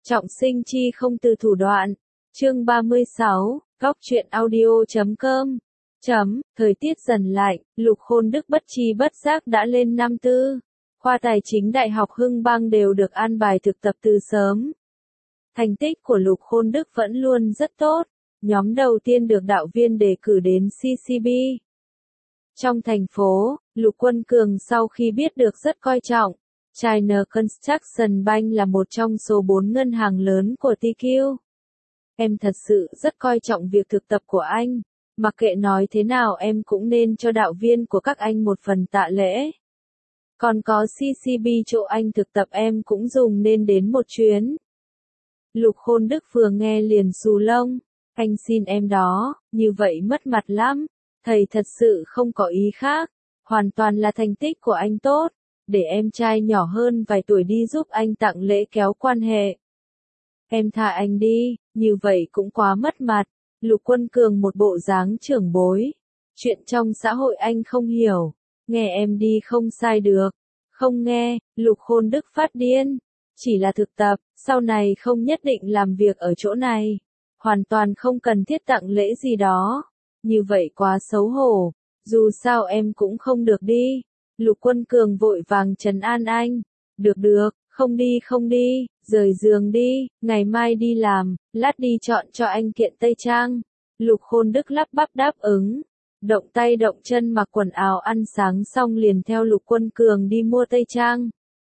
Trọng sinh chi không từ thủ đoạn. Chương 36, Góc truyện audio.com. Thời tiết dần lạnh, Lục Khôn Đức bất tri bất giác đã lên năm tư. Khoa Tài chính Đại học Hưng Bang đều được an bài thực tập từ sớm. Thành tích của Lục Khôn Đức vẫn luôn rất tốt. Nhóm đầu tiên được đạo viên đề cử đến CCB. Trong thành phố, Lục Quân Cường sau khi biết được rất coi trọng. China Construction Bank là một trong số 4 ngân hàng lớn của TQ. Em thật sự rất coi trọng việc thực tập của anh. Mặc kệ nói thế nào em cũng nên cho đạo viên của các anh một phần tạ lễ. Còn có CCB chỗ anh thực tập em cũng dùng nên đến một chuyến. Lục Khôn Đức vừa nghe liền xù lông. Anh xin em đó, như vậy mất mặt lắm. Thầy thật sự không có ý khác. Hoàn toàn là thành tích của anh tốt. Để em trai nhỏ hơn vài tuổi đi giúp anh tặng lễ kéo quan hệ. Em tha anh đi, như vậy cũng quá mất mặt. Lục Quân Cường một bộ dáng trưởng bối. Chuyện trong xã hội anh không hiểu. Nghe em đi không sai được. Không nghe, Lục Khôn Đức phát điên. Chỉ là thực tập, sau này không nhất định làm việc ở chỗ này. Hoàn toàn không cần thiết tặng lễ gì đó. Như vậy quá xấu hổ. Dù sao em cũng không được đi. Lục Quân Cường vội vàng trấn an anh. Được, không đi, rời giường đi, ngày mai đi làm, lát đi chọn cho anh kiện tây trang. Lục Khôn Đức lắp bắp đáp ứng. Động tay động chân mặc quần áo ăn sáng xong liền theo Lục Quân Cường đi mua tây trang.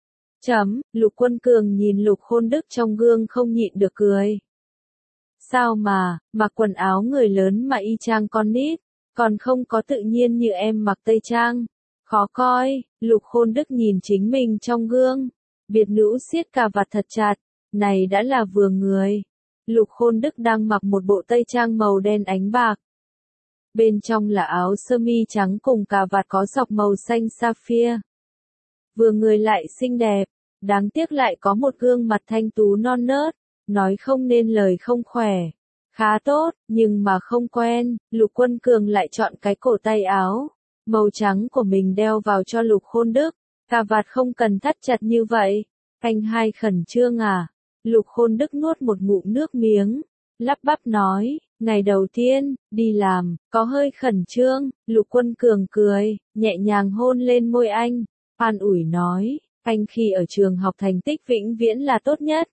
Lục Quân Cường nhìn Lục Khôn Đức trong gương không nhịn được cười. Sao mà, mặc quần áo người lớn mà y chang con nít, còn không có tự nhiên như em mặc tây trang. Khó coi, Lục Khôn Đức nhìn chính mình trong gương. Biệt nữ siết cà vạt thật chặt, này đã là vừa người. Lục Khôn Đức đang mặc một bộ tây trang màu đen ánh bạc. Bên trong là áo sơ mi trắng cùng cà vạt có dọc màu xanh sapphire. Vừa người lại xinh đẹp, đáng tiếc lại có một gương mặt thanh tú non nớt, nói không nên lời không khỏe. Khá tốt, nhưng mà không quen, Lục Quân Cường lại chọn cái cổ tay áo màu trắng của mình đeo vào cho Lục Khôn Đức. Cà vạt không cần thắt chặt như vậy. Anh hai khẩn trương à? Lục Khôn Đức nuốt một ngụm nước miếng. Lắp bắp nói, ngày đầu tiên, đi làm, có hơi khẩn trương. Lục Quân Cường cười, nhẹ nhàng hôn lên môi anh. An ủi nói, anh khi ở trường học thành tích vĩnh viễn là tốt nhất.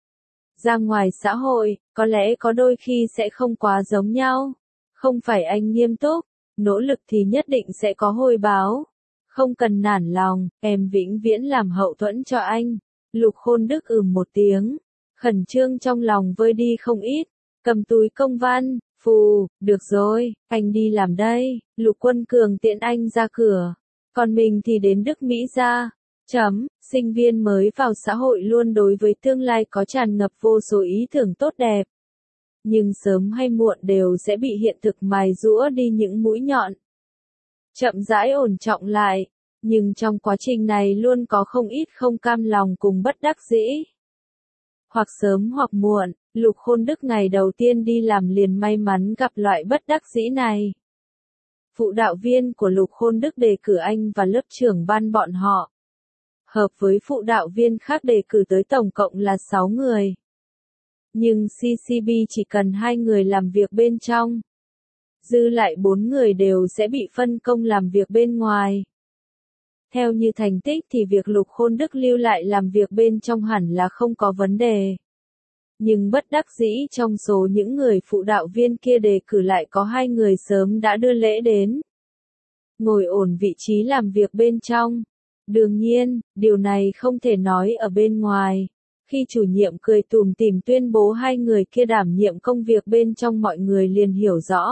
Ra ngoài xã hội, có lẽ có đôi khi sẽ không quá giống nhau. Không phải anh nghiêm túc, nỗ lực thì nhất định sẽ có hồi báo. Không cần nản lòng, em vĩnh viễn làm hậu thuẫn cho anh. Lục Khôn Đức một tiếng. Khẩn trương trong lòng vơi đi không ít. Cầm túi công văn, được rồi, anh đi làm đây. Lục Quân Cường tiễn anh ra cửa. Còn mình thì đến Đức Mỹ ra. Sinh viên mới vào xã hội luôn đối với tương lai có tràn ngập vô số ý tưởng tốt đẹp. Nhưng sớm hay muộn đều sẽ bị hiện thực mài giũa đi những mũi nhọn. Chậm rãi ổn trọng lại, nhưng trong quá trình này luôn có không ít không cam lòng cùng bất đắc dĩ. Hoặc sớm hoặc muộn, Lục Khôn Đức ngày đầu tiên đi làm liền may mắn gặp loại bất đắc dĩ này. Phụ đạo viên của Lục Khôn Đức đề cử anh và lớp trưởng ban bọn họ. Hợp với phụ đạo viên khác đề cử tới tổng cộng là 6 người. Nhưng CCB chỉ cần 2 người làm việc bên trong. Dư lại 4 người đều sẽ bị phân công làm việc bên ngoài. Theo như thành tích thì việc Lục Khôn Đức lưu lại làm việc bên trong hẳn là không có vấn đề. Nhưng bất đắc dĩ trong số những người phụ đạo viên kia đề cử lại có 2 người sớm đã đưa lễ đến. Ngồi ổn vị trí làm việc bên trong. Đương nhiên, điều này không thể nói ở bên ngoài. Khi chủ nhiệm cười tủm tỉm tuyên bố 2 người kia đảm nhiệm công việc bên trong mọi người liền hiểu rõ.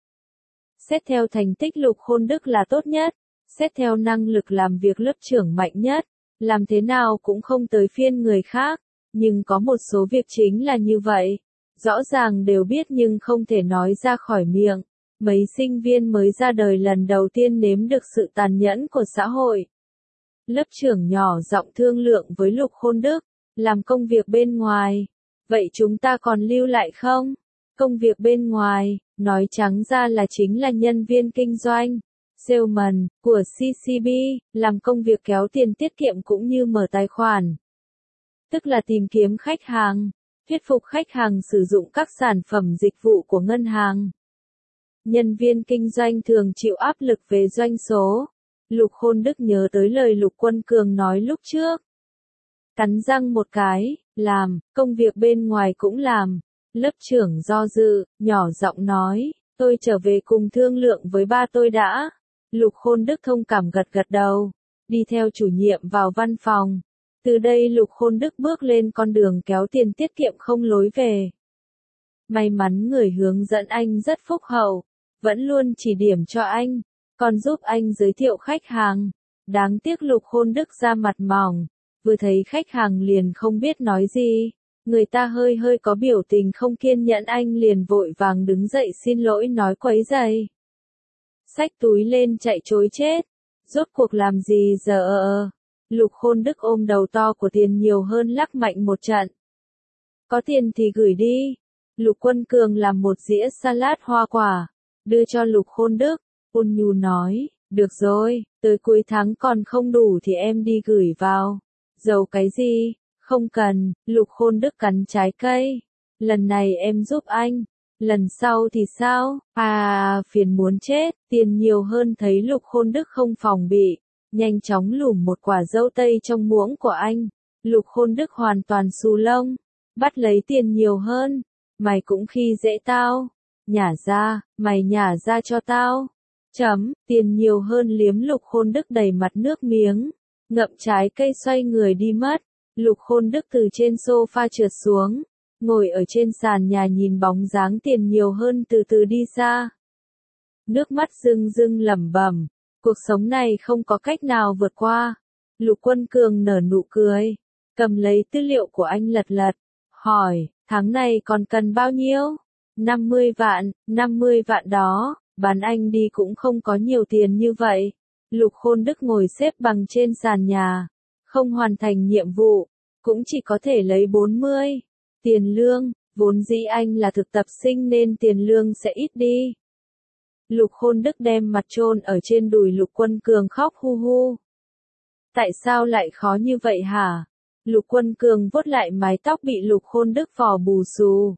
Xét theo thành tích Lục Khôn Đức là tốt nhất. Xét theo năng lực làm việc lớp trưởng mạnh nhất. Làm thế nào cũng không tới phiên người khác. Nhưng có một số việc chính là như vậy. Rõ ràng đều biết nhưng không thể nói ra khỏi miệng. Mấy sinh viên mới ra đời lần đầu tiên nếm được sự tàn nhẫn của xã hội. Lớp trưởng nhỏ giọng thương lượng với Lục Khôn Đức. Làm công việc bên ngoài. Vậy chúng ta còn lưu lại không? Công việc bên ngoài, nói trắng ra là chính là nhân viên kinh doanh. Salesman, của CCB, làm công việc kéo tiền tiết kiệm cũng như mở tài khoản. Tức là tìm kiếm khách hàng. thuyết phục khách hàng sử dụng các sản phẩm dịch vụ của ngân hàng. Nhân viên kinh doanh thường chịu áp lực về doanh số. Lục Khôn Đức nhớ tới lời Lục Quân Cường nói lúc trước. Cắn răng một cái, làm, công việc bên ngoài cũng làm. Lớp trưởng do dự, nhỏ giọng nói, tôi trở về cùng thương lượng với ba tôi đã. Lục Khôn Đức thông cảm gật gật đầu, đi theo chủ nhiệm vào văn phòng. Từ đây Lục Khôn Đức bước lên con đường kéo tiền tiết kiệm không lối về. May mắn người hướng dẫn anh rất phúc hậu, vẫn luôn chỉ điểm cho anh, còn giúp anh giới thiệu khách hàng. Đáng tiếc Lục Khôn Đức ra mặt mỏng, vừa thấy khách hàng liền không biết nói gì. Người ta hơi hơi có biểu tình không kiên nhẫn anh liền vội vàng đứng dậy xin lỗi nói quấy rầy. Xách túi lên chạy trối chết. Rốt cuộc làm gì giờ? Lục Khôn Đức ôm đầu to của tiền nhiều hơn lắc mạnh một trận. Có tiền thì gửi đi. Lục Quân Cường làm một dĩa salad hoa quả, đưa cho Lục Khôn Đức, ôn nhu nói, được rồi, tới cuối tháng còn không đủ thì em đi gửi vào. Giấu cái gì? Không cần, Lục Khôn Đức cắn trái cây. Lần này em giúp anh. Lần sau thì sao? Phiền muốn chết. Tiền nhiều hơn thấy Lục Khôn Đức không phòng bị, nhanh chóng lùm một quả dâu tây trong muỗng của anh. Lục Khôn Đức hoàn toàn xù lông, bắt lấy tiền nhiều hơn. Mày cũng khi dễ tao. Nhả ra, mày nhả ra cho tao. Tiền nhiều hơn liếm Lục Khôn Đức đầy mặt nước miếng, ngậm trái cây xoay người đi mất. Lục Khôn Đức từ trên sofa trượt xuống, ngồi ở trên sàn nhà nhìn bóng dáng tiền nhiều hơn từ từ đi xa. Nước mắt rưng rưng lẩm bẩm, cuộc sống này không có cách nào vượt qua. Lục Quân Cường nở nụ cười, cầm lấy tư liệu của anh lật lật, hỏi, tháng này còn cần bao nhiêu? 50 vạn, 50 vạn đó, bán anh đi cũng không có nhiều tiền như vậy. Lục Khôn Đức ngồi xếp bằng trên sàn nhà, không hoàn thành nhiệm vụ, cũng chỉ có thể lấy 40. Tiền lương, vốn dĩ anh là thực tập sinh nên tiền lương sẽ ít đi. Lục Khôn Đức đem mặt chôn ở trên đùi Lục Quân Cường khóc hu hu. Tại sao lại khó như vậy hả? Lục Quân Cường vuốt lại mái tóc bị Lục Khôn Đức vò bù xù.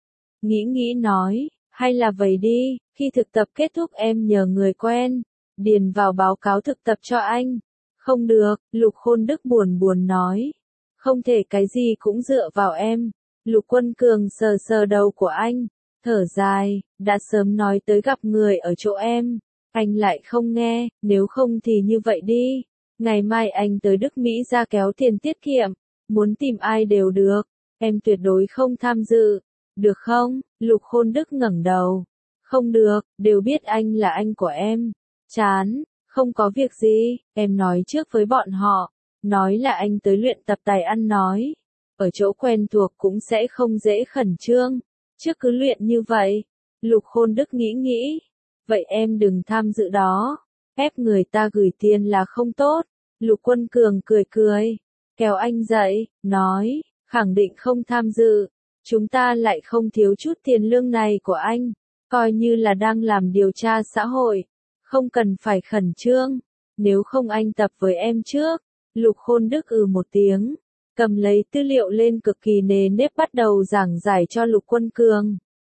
Nghĩ nói, hay là vậy đi, khi thực tập kết thúc em nhờ người quen, điền vào báo cáo thực tập cho anh. Không được, Lục Khôn Đức buồn nói. Không thể cái gì cũng dựa vào em. Lục Quân Cường sờ sờ đầu của anh, thở dài, đã sớm nói tới gặp người ở chỗ em. Anh lại không nghe, nếu không thì như vậy đi. Ngày mai anh tới Đức Mỹ ra kéo tiền tiết kiệm, muốn tìm ai đều được, em tuyệt đối không tham dự. Được không? Lục Khôn Đức ngẩng đầu. Không được, đều biết anh là anh của em. Chán, không có việc gì, em nói trước với bọn họ. Nói là anh tới luyện tập tài ăn nói. Ở chỗ quen thuộc cũng sẽ không dễ khẩn trương. Trước cứ luyện như vậy. Lục Khôn Đức nghĩ. Vậy em đừng tham dự đó. Ép người ta gửi tiền là không tốt. Lục Quân Cường cười. Kéo anh dậy, nói, khẳng định không tham dự. Chúng ta lại không thiếu chút tiền lương này của anh. Coi như là đang làm điều tra xã hội. Không cần phải khẩn trương. Nếu không anh tập với em trước. Lục Khôn Đức một tiếng, cầm lấy tư liệu lên cực kỳ nề nếp bắt đầu giảng giải cho Lục Quân Cường.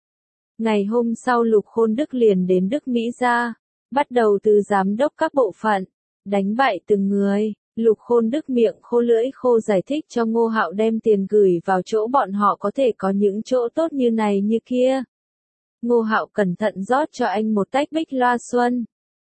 Ngày hôm sau Lục Khôn Đức liền đến Đức Mỹ ra, bắt đầu từ giám đốc các bộ phận, đánh bại từng người. Lục Khôn Đức miệng khô lưỡi khô giải thích cho Ngô Hạo đem tiền gửi vào chỗ bọn họ có thể có những chỗ tốt như này như kia. Ngô Hạo cẩn thận rót cho anh một tách Bích Loa Xuân.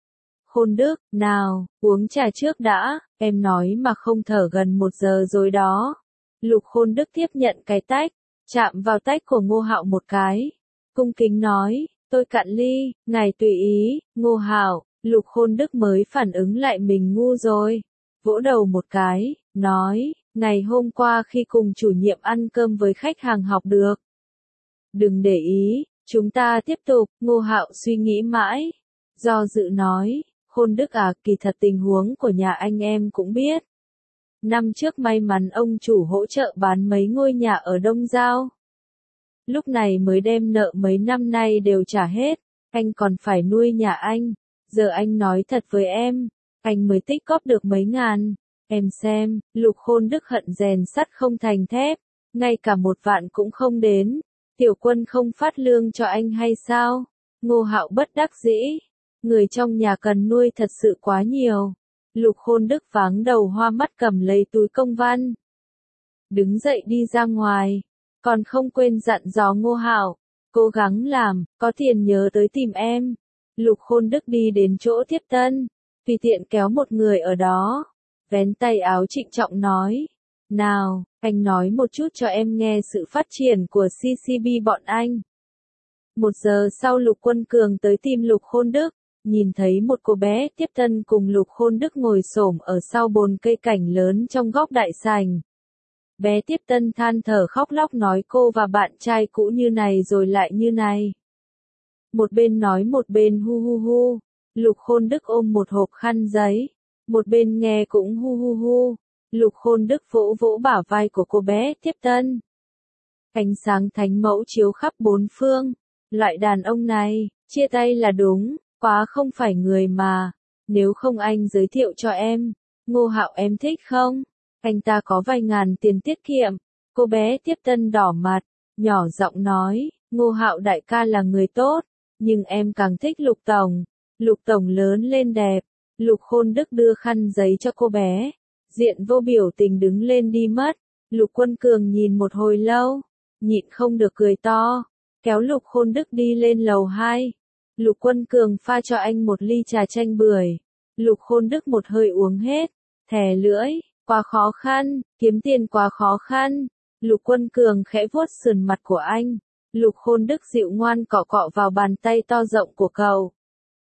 Khôn Đức, nào, uống trà trước đã, em nói mà không thở gần 1 giờ rồi đó. Lục Khôn Đức tiếp nhận cái tách, chạm vào tách của Ngô Hạo một cái. Cung kính nói, tôi cạn ly, ngài tùy ý. Ngô Hạo, Lục Khôn Đức mới phản ứng lại mình ngu rồi. Vỗ đầu một cái, nói, ngày hôm qua khi cùng chủ nhiệm ăn cơm với khách hàng học được. Đừng để ý, chúng ta tiếp tục. Ngô Hạo suy nghĩ mãi, do dự nói. Khôn Đức kỳ thật tình huống của nhà anh em cũng biết. Năm trước may mắn ông chủ hỗ trợ bán mấy ngôi nhà ở Đông Giao. Lúc này mới đem nợ mấy năm nay đều trả hết, anh còn phải nuôi nhà anh. Giờ anh nói thật với em, anh mới tích cóp được mấy ngàn. Em xem, Lục Khôn Đức hận rèn sắt không thành thép. ngay cả 1 vạn cũng không đến. Tiểu Quân không phát lương cho anh hay sao? Ngô Hạo bất đắc dĩ. Người trong nhà cần nuôi thật sự quá nhiều. Lục Khôn Đức váng đầu hoa mắt cầm lấy túi công văn. Đứng dậy đi ra ngoài. Còn không quên dặn dò Ngô Hạo. Cố gắng làm, có tiền nhớ tới tìm em. Lục Khôn Đức đi đến chỗ tiếp tân. Tùy tiện kéo một người ở đó. Vén tay áo trịnh trọng nói. Nào, anh nói một chút cho em nghe sự phát triển của CCB bọn anh. 1 giờ sau Lục Quân Cường tới tìm Lục Khôn Đức. Nhìn thấy một cô bé tiếp tân cùng Lục Khôn Đức ngồi xổm ở sau bồn cây cảnh lớn trong góc đại sảnh. Bé tiếp tân than thở khóc lóc nói cô và bạn trai cũ như này rồi lại như này. Một bên nói một bên hu hu hu. Lục Khôn Đức ôm một hộp khăn giấy. Một bên nghe cũng hu hu hu. Lục Khôn Đức vỗ vỗ bả vai của cô bé tiếp tân. Ánh sáng thánh mẫu chiếu khắp 4 phương. Loại đàn ông này, chia tay là đúng, quá không phải người mà. Nếu không anh giới thiệu cho em. Ngô Hạo em thích không? Anh ta có vài ngàn tiền tiết kiệm. Cô bé tiếp tân đỏ mặt, nhỏ giọng nói, Ngô Hạo đại ca là người tốt, nhưng em càng thích Lục Tổng. Lục Tổng lớn lên đẹp. Lục Khôn Đức đưa khăn giấy cho cô bé. Diện vô biểu tình đứng lên đi mất. Lục Quân Cường nhìn một hồi lâu, nhịn không được cười to, kéo Lục Khôn Đức đi lên lầu 2. Lục Quân Cường pha cho anh một ly trà chanh bưởi. Lục Khôn Đức một hơi uống hết, thè lưỡi, quá khó khăn, kiếm tiền quá khó khăn. Lục Quân Cường khẽ vuốt sườn mặt của anh. Lục Khôn Đức dịu ngoan cọ cọ vào bàn tay to rộng của cậu.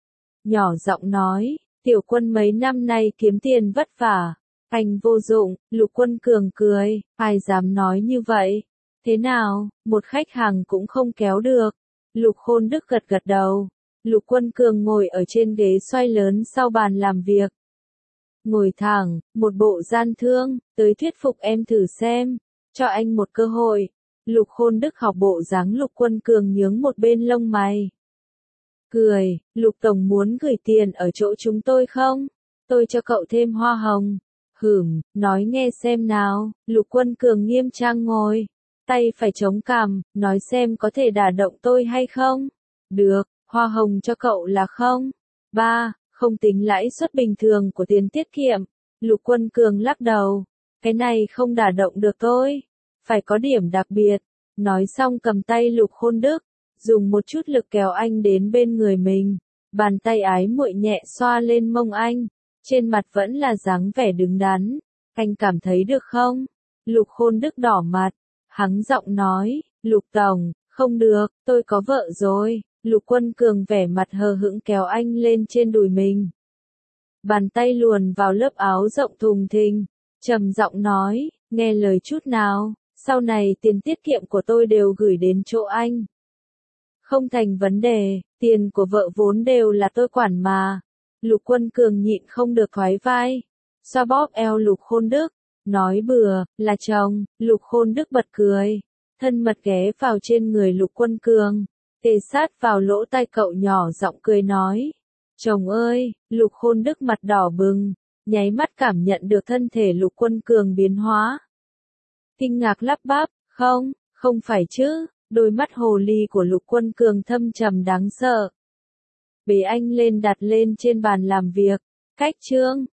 Nhỏ giọng nói, Tiểu Quân mấy năm nay kiếm tiền vất vả. Anh vô dụng. Lục Quân Cường cười, ai dám nói như vậy. Thế nào, một khách hàng cũng không kéo được. Lục Khôn Đức gật gật đầu. Lục Quân Cường ngồi ở trên ghế xoay lớn sau bàn làm việc. Ngồi thẳng, một bộ gian thương, tới thuyết phục em thử xem. Cho anh một cơ hội. Lục Khôn Đức học bộ dáng Lục Quân Cường nhướng một bên lông mày. Cười, Lục Tổng muốn gửi tiền ở chỗ chúng tôi không? Tôi cho cậu thêm hoa hồng. Nói nghe xem nào. Lục Quân Cường nghiêm trang ngồi. Tay phải chống cằm, nói xem có thể đả động tôi hay không? Được, hoa hồng cho cậu là không? 3, không tính lãi suất bình thường của tiền tiết kiệm. Lục Quân Cường lắc đầu. Cái này không đả động được tôi. Phải có điểm đặc biệt. Nói xong cầm tay Lục Khôn Đức, dùng một chút lực kéo anh đến bên người mình. Bàn tay ái muội nhẹ xoa lên mông anh. Trên mặt vẫn là dáng vẻ đứng đắn. Anh cảm thấy được không? Lục Khôn Đức đỏ mặt. Hắng giọng nói, Lục Tổng, không được, tôi có vợ rồi. Lục Quân Cường vẻ mặt hờ hững kéo anh lên trên đùi mình. Bàn tay luồn vào lớp áo rộng thùng thình. Trầm giọng nói, nghe lời chút nào, sau này tiền tiết kiệm của tôi đều gửi đến chỗ anh. Không thành vấn đề, tiền của vợ vốn đều là tôi quản mà. Lục Quân Cường nhịn không được thoái vai. Xoa bóp eo Lục Khôn Đức. Nói bừa, là chồng. Lục Khôn Đức bật cười. Thân mật ghé vào trên người Lục Quân Cường. Kề sát vào lỗ tai cậu nhỏ giọng cười nói. Chồng ơi, Lục Khôn Đức mặt đỏ bừng. Nháy mắt cảm nhận được thân thể Lục Quân Cường biến hóa. Kinh ngạc lắp bắp, không phải chứ. Đôi mắt hồ ly của Lục Quân Cường thâm trầm đáng sợ. Bế anh lên đặt lên trên bàn làm việc. Cách chương